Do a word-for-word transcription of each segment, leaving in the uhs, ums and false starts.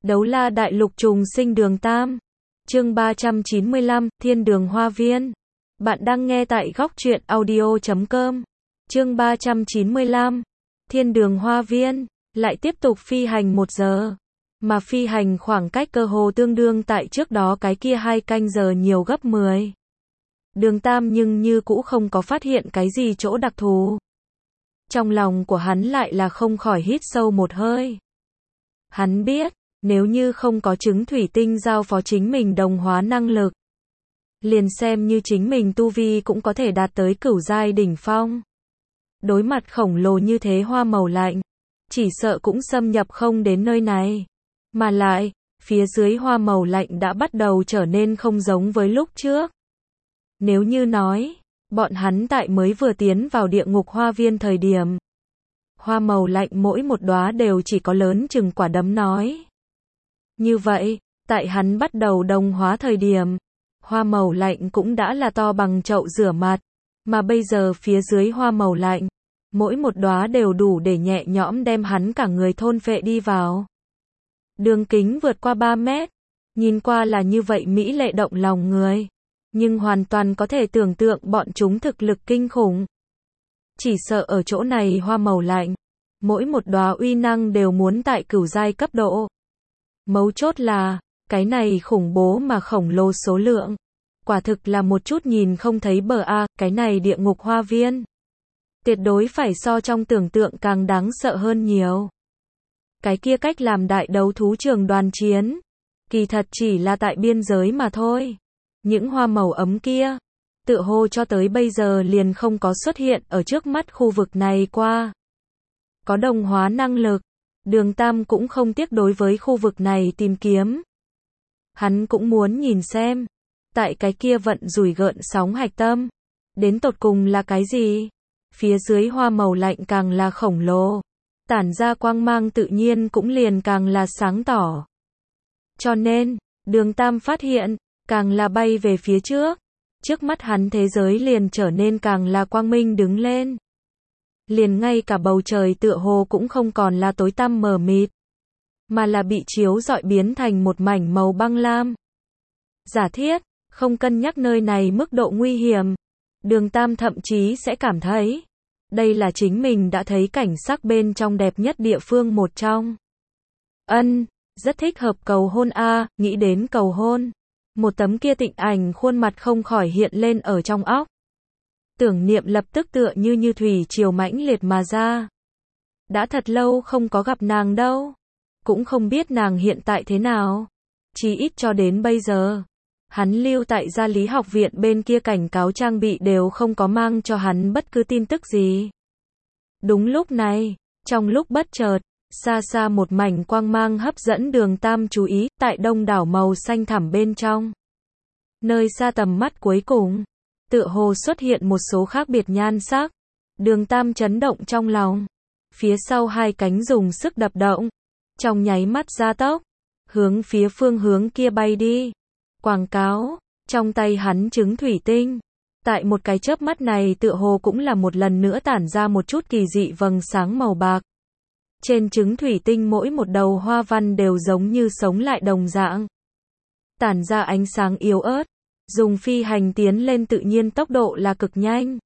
Đấu la đại lục trùng sinh đường Tam. Chương ba trăm chín mươi lăm, Thiên đường hoa viên. Bạn đang nghe tại góc truyện audio chấm com. Chương ba trăm chín mươi lăm, Thiên đường hoa viên. Lại tiếp tục phi hành một giờ. Mà phi hành khoảng cách cơ hồ tương đương tại trước đó cái kia hai canh giờ nhiều gấp mười. Đường Tam nhưng như cũ không có phát hiện cái gì chỗ đặc thù. Trong lòng của hắn lại là không khỏi hít sâu một hơi. Hắn biết, nếu như không có trứng thủy tinh giao phó chính mình đồng hóa năng lực, liền xem như chính mình tu vi cũng có thể đạt tới cửu giai đỉnh phong. Đối mặt khổng lồ như thế hoa màu lạnh, chỉ sợ cũng xâm nhập không đến nơi này. Mà lại, phía dưới hoa màu lạnh đã bắt đầu trở nên không giống với lúc trước. Nếu như nói, bọn hắn tại mới vừa tiến vào địa ngục hoa viên thời điểm, hoa màu lạnh mỗi một đóa đều chỉ có lớn chừng quả đấm nói. Như vậy, tại hắn bắt đầu đồng hóa thời điểm, hoa màu lạnh cũng đã là to bằng chậu rửa mặt, mà bây giờ phía dưới hoa màu lạnh, mỗi một đóa đều đủ để nhẹ nhõm đem hắn cả người thôn phệ đi vào. Đường kính vượt qua ba mét, nhìn qua là như vậy mỹ lệ động lòng người, nhưng hoàn toàn có thể tưởng tượng bọn chúng thực lực kinh khủng. Chỉ sợ ở chỗ này hoa màu lạnh, mỗi một đóa uy năng đều muốn tại cửu giai cấp độ. Mấu chốt là, cái này khủng bố mà khổng lồ số lượng, quả thực là một chút nhìn không thấy bờ a, cái này địa ngục hoa viên. Tuyệt đối phải so trong tưởng tượng càng đáng sợ hơn nhiều. Cái kia cách làm đại đấu thú trường đoàn chiến, kỳ thật chỉ là tại biên giới mà thôi. Những hoa màu ấm kia, tựa hồ cho tới bây giờ liền không có xuất hiện ở trước mắt khu vực này qua. Có đồng hóa năng lực, Đường Tam cũng không tiếc đối với khu vực này tìm kiếm. Hắn cũng muốn nhìn xem, tại cái kia vận rủi gợn sóng hạch tâm, đến tột cùng là cái gì? Phía dưới hoa màu lạnh càng là khổng lồ, tản ra quang mang tự nhiên cũng liền càng là sáng tỏ. Cho nên, Đường Tam phát hiện, càng là bay về phía trước, trước mắt hắn thế giới liền trở nên càng là quang minh đứng lên. Liền ngay cả bầu trời tựa hồ cũng không còn là tối tăm mờ mịt, mà là bị chiếu rọi biến thành một mảnh màu băng lam. Giả thiết, không cân nhắc nơi này mức độ nguy hiểm, Đường Tam thậm chí sẽ cảm thấy, đây là chính mình đã thấy cảnh sắc bên trong đẹp nhất địa phương một trong. Ân, rất thích hợp cầu hôn a, nghĩ đến cầu hôn. Một tấm kia tịnh ảnh khuôn mặt không khỏi hiện lên ở trong óc. Tưởng niệm lập tức tựa như như thủy triều mãnh liệt mà ra. Đã thật lâu không có gặp nàng đâu. Cũng không biết nàng hiện tại thế nào. Chỉ ít cho đến bây giờ. Hắn lưu tại gia lý học viện bên kia cảnh cáo trang bị đều không có mang cho hắn bất cứ tin tức gì. Đúng lúc này, trong lúc bất chợt, xa xa một mảnh quang mang hấp dẫn Đường Tam chú ý, tại đông đảo màu xanh thẳm bên trong. Nơi xa tầm mắt cuối cùng, tựa hồ xuất hiện một số khác biệt nhan sắc. Đường Tam chấn động trong lòng. Phía sau hai cánh dùng sức đập động, trong nháy mắt gia tốc, hướng phía phương hướng kia bay đi. Quảng cáo, trong tay hắn trứng thủy tinh. Tại một cái chớp mắt này tựa hồ cũng là một lần nữa tản ra một chút kỳ dị vầng sáng màu bạc. Trên trứng thủy tinh mỗi một đầu hoa văn đều giống như sống lại đồng dạng. Tản ra ánh sáng yếu ớt, dùng phi hành tiến lên tự nhiên tốc độ là cực nhanh.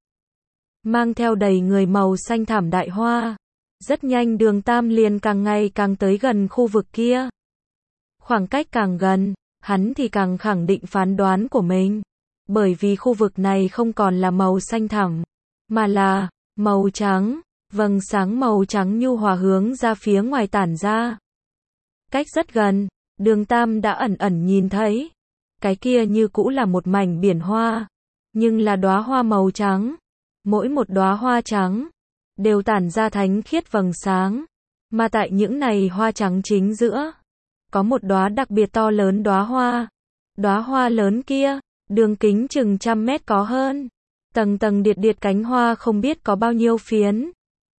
Mang theo đầy người màu xanh thảm đại hoa. Rất nhanh Đường Tam liền càng ngày càng tới gần khu vực kia. Khoảng cách càng gần, hắn thì càng khẳng định phán đoán của mình. Bởi vì khu vực này không còn là màu xanh thẳm, mà là màu trắng. Vầng sáng màu trắng nhu hòa hướng ra phía ngoài tản ra. Cách rất gần, Đường Tam đã ẩn ẩn nhìn thấy. Cái kia như cũ là một mảnh biển hoa, nhưng là đóa hoa màu trắng. Mỗi một đóa hoa trắng đều tản ra thánh khiết vầng sáng, mà tại những này hoa trắng chính giữa, có một đóa đặc biệt to lớn đóa hoa. Đóa hoa lớn kia, đường kính chừng trăm mét có hơn, tầng tầng điệt điệt cánh hoa không biết có bao nhiêu phiến.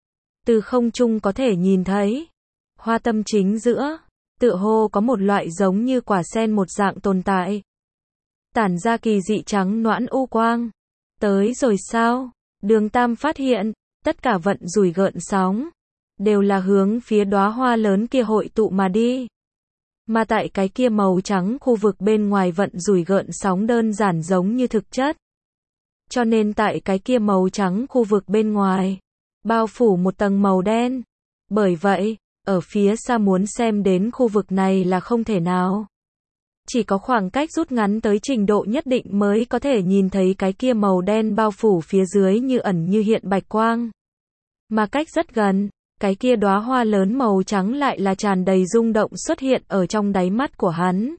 Từ không trung có thể nhìn thấy, hoa tâm chính giữa, tựa hồ có một loại giống như quả sen một dạng tồn tại. Tản ra kỳ dị trắng noãn u quang. Tới rồi sao? Đường Tam phát hiện, tất cả vận rủi gợn sóng, đều là hướng phía đóa hoa lớn kia hội tụ mà đi. Mà tại cái kia màu trắng khu vực bên ngoài vận rủi gợn sóng đơn giản giống như thực chất. Cho nên tại cái kia màu trắng khu vực bên ngoài, bao phủ một tầng màu đen. Bởi vậy, ở phía xa muốn xem đến khu vực này là không thể nào. Chỉ có khoảng cách rút ngắn tới trình độ nhất định mới có thể nhìn thấy cái kia màu đen bao phủ phía dưới như ẩn như hiện bạch quang. Mà cách rất gần, cái kia đóa hoa lớn màu trắng lại là tràn đầy rung động xuất hiện ở trong đáy mắt của hắn.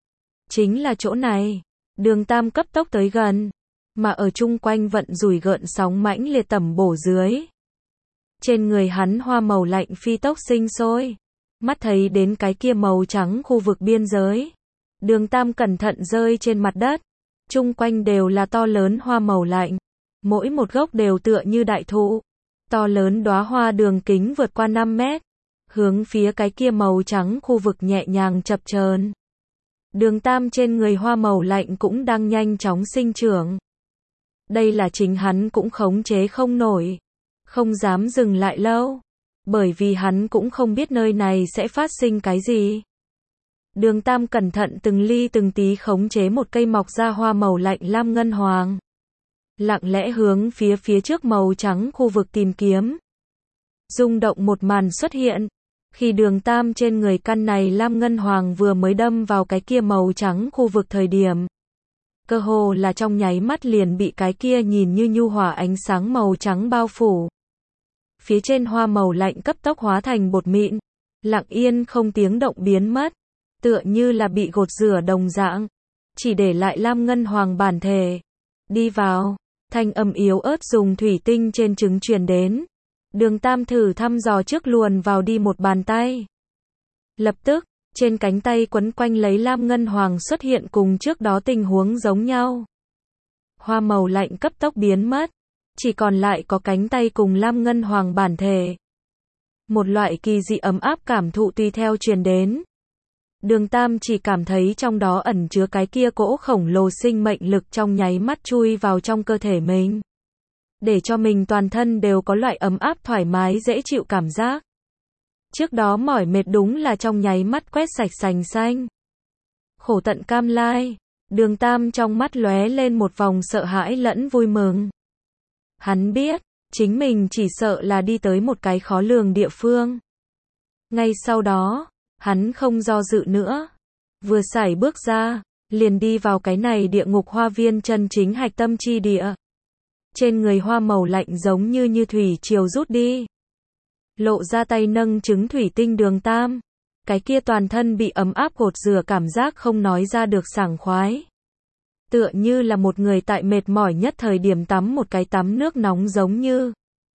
Chính là chỗ này. Đường Tam cấp tốc tới gần, mà ở chung quanh vận rủi gợn sóng mãnh liệt tẩm bổ dưới. Trên người hắn hoa màu lạnh phi tốc sinh sôi. Mắt thấy đến cái kia màu trắng khu vực biên giới. Đường Tam cẩn thận rơi trên mặt đất. Chung quanh đều là to lớn hoa màu lạnh. Mỗi một gốc đều tựa như đại thụ. To lớn đóa hoa đường kính vượt qua năm mét. Hướng phía cái kia màu trắng khu vực nhẹ nhàng chập chờn. Đường Tam trên người hoa màu lạnh cũng đang nhanh chóng sinh trưởng. Đây là chính hắn cũng khống chế không nổi. Không dám dừng lại lâu. Bởi vì hắn cũng không biết nơi này sẽ phát sinh cái gì. Đường Tam cẩn thận từng ly từng tí khống chế một cây mọc ra hoa màu lạnh lam ngân hoàng. Lặng lẽ hướng phía phía trước màu trắng khu vực tìm kiếm. Rung động một màn xuất hiện. Khi đường Tam trên người căn này lam ngân hoàng vừa mới đâm vào cái kia màu trắng khu vực thời điểm. Cơ hồ là trong nháy mắt liền bị cái kia nhìn như nhu hòa ánh sáng màu trắng bao phủ. Phía trên hoa màu lạnh cấp tốc hóa thành bột mịn. Lặng yên không tiếng động biến mất. Tựa như là bị gột rửa đồng dạng. Chỉ để lại lam ngân hoàng bản thể. Đi vào. Thanh âm yếu ớt dùng thủy tinh trên trứng truyền đến. Đường Tam thử thăm dò trước luồn vào đi một bàn tay. Lập tức, trên cánh tay quấn quanh lấy lam ngân hoàng xuất hiện cùng trước đó tình huống giống nhau. Hoa màu lạnh cấp tốc biến mất. Chỉ còn lại có cánh tay cùng lam ngân hoàng bản thể. Một loại kỳ dị ấm áp cảm thụ tùy theo truyền đến. Đường Tam chỉ cảm thấy trong đó ẩn chứa cái kia cỗ khổng lồ sinh mệnh lực trong nháy mắt chui vào trong cơ thể mình. Để cho mình toàn thân đều có loại ấm áp thoải mái dễ chịu cảm giác. Trước đó mỏi mệt đúng là trong nháy mắt quét sạch sành xanh. Khổ tận cam lai. Đường Tam trong mắt lóe lên một vòng sợ hãi lẫn vui mừng. Hắn biết, chính mình chỉ sợ là đi tới một cái khó lường địa phương. Ngay sau đó, hắn không do dự nữa. Vừa sải bước ra, liền đi vào cái này địa ngục hoa viên chân chính hạch tâm chi địa. Trên người hoa màu lạnh giống như như thủy triều rút đi. Lộ ra tay nâng trứng thủy tinh đường Tam. Cái kia toàn thân bị ấm áp gột rửa cảm giác không nói ra được sảng khoái. Tựa như là một người tại mệt mỏi nhất thời điểm tắm một cái tắm nước nóng giống như.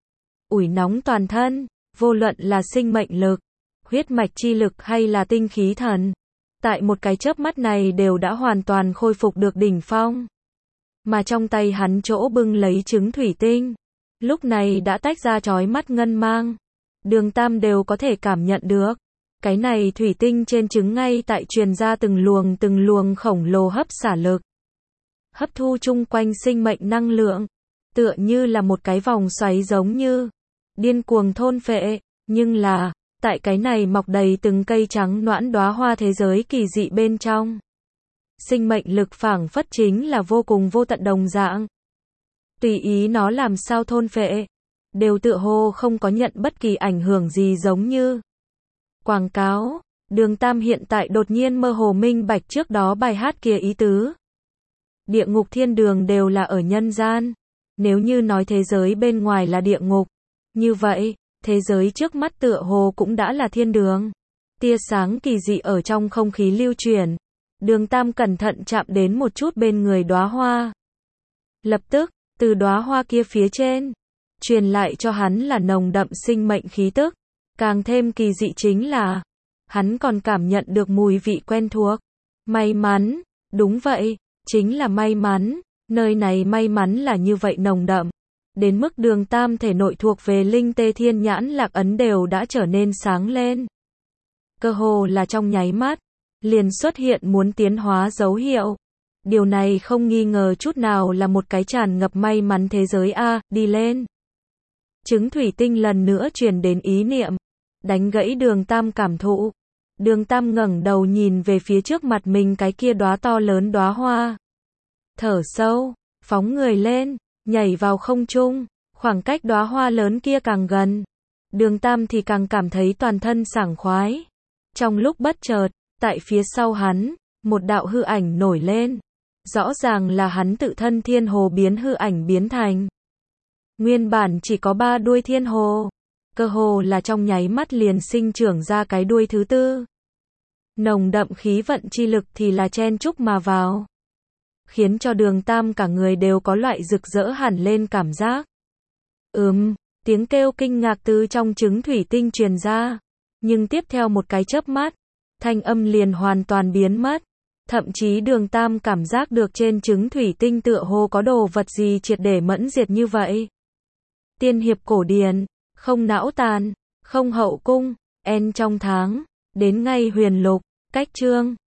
Ủi nóng toàn thân, vô luận là sinh mệnh lực, huyết mạch chi lực hay là tinh khí thần. Tại một cái chớp mắt này đều đã hoàn toàn khôi phục được đỉnh phong. Mà trong tay hắn chỗ bưng lấy trứng thủy tinh. Lúc này đã tách ra chói mắt ngân mang. Đường Tam đều có thể cảm nhận được. Cái này thủy tinh trên trứng ngay tại truyền ra từng luồng từng luồng khổng lồ hấp xả lực. Hấp thu chung quanh sinh mệnh năng lượng. Tựa như là một cái vòng xoáy giống như. Điên cuồng thôn phệ. Nhưng là, tại cái này mọc đầy từng cây trắng noãn đóa hoa thế giới kỳ dị bên trong. Sinh mệnh lực phảng phất chính là vô cùng vô tận đồng dạng. Tùy ý nó làm sao thôn phệ. Đều tựa hồ không có nhận bất kỳ ảnh hưởng gì giống như. Quảng cáo. Đường Tam hiện tại đột nhiên mơ hồ minh bạch trước đó bài hát kia ý tứ. Địa ngục thiên đường đều là ở nhân gian. Nếu như nói thế giới bên ngoài là địa ngục. Như vậy, thế giới trước mắt tựa hồ cũng đã là thiên đường. Tia sáng kỳ dị ở trong không khí lưu chuyển. Đường Tam cẩn thận chạm đến một chút bên người đóa hoa. Lập tức, từ đóa hoa kia phía trên, truyền lại cho hắn là nồng đậm sinh mệnh khí tức. Càng thêm kỳ dị chính là, hắn còn cảm nhận được mùi vị quen thuộc. May mắn, đúng vậy, chính là may mắn. Nơi này may mắn là như vậy nồng đậm. Đến mức đường Tam thể nội thuộc về linh tê thiên nhãn lạc ấn đều đã trở nên sáng lên. Cơ hồ là trong nháy mắt, liền xuất hiện muốn tiến hóa dấu hiệu. Điều này không nghi ngờ chút nào là một cái tràn ngập may mắn thế giới a, đi lên. Trứng thủy tinh lần nữa truyền đến ý niệm, đánh gãy đường Tam cảm thụ. Đường Tam ngẩng đầu nhìn về phía trước mặt mình cái kia đóa to lớn đóa hoa. Thở sâu, phóng người lên, nhảy vào không trung, khoảng cách đóa hoa lớn kia càng gần. Đường Tam thì càng cảm thấy toàn thân sảng khoái. Trong lúc bất chợt, tại phía sau hắn, một đạo hư ảnh nổi lên. Rõ ràng là hắn tự thân thiên hồ biến hư ảnh biến thành. Nguyên bản chỉ có ba đuôi thiên hồ. Cơ hồ là trong nháy mắt liền sinh trưởng ra cái đuôi thứ tư. Nồng đậm khí vận chi lực thì là chen chúc mà vào. Khiến cho Đường Tam cả người đều có loại rực rỡ hẳn lên cảm giác. Ừm, tiếng kêu kinh ngạc từ trong trứng thủy tinh truyền ra. Nhưng tiếp theo một cái chớp mắt, thanh âm liền hoàn toàn biến mất. Thậm chí Đường Tam cảm giác được trên trứng thủy tinh tựa hồ có đồ vật gì triệt để mẫn diệt như vậy. Tiên hiệp cổ điển, không não tàn, không hậu cung, en trong tháng, đến ngay huyền lục, cách chương.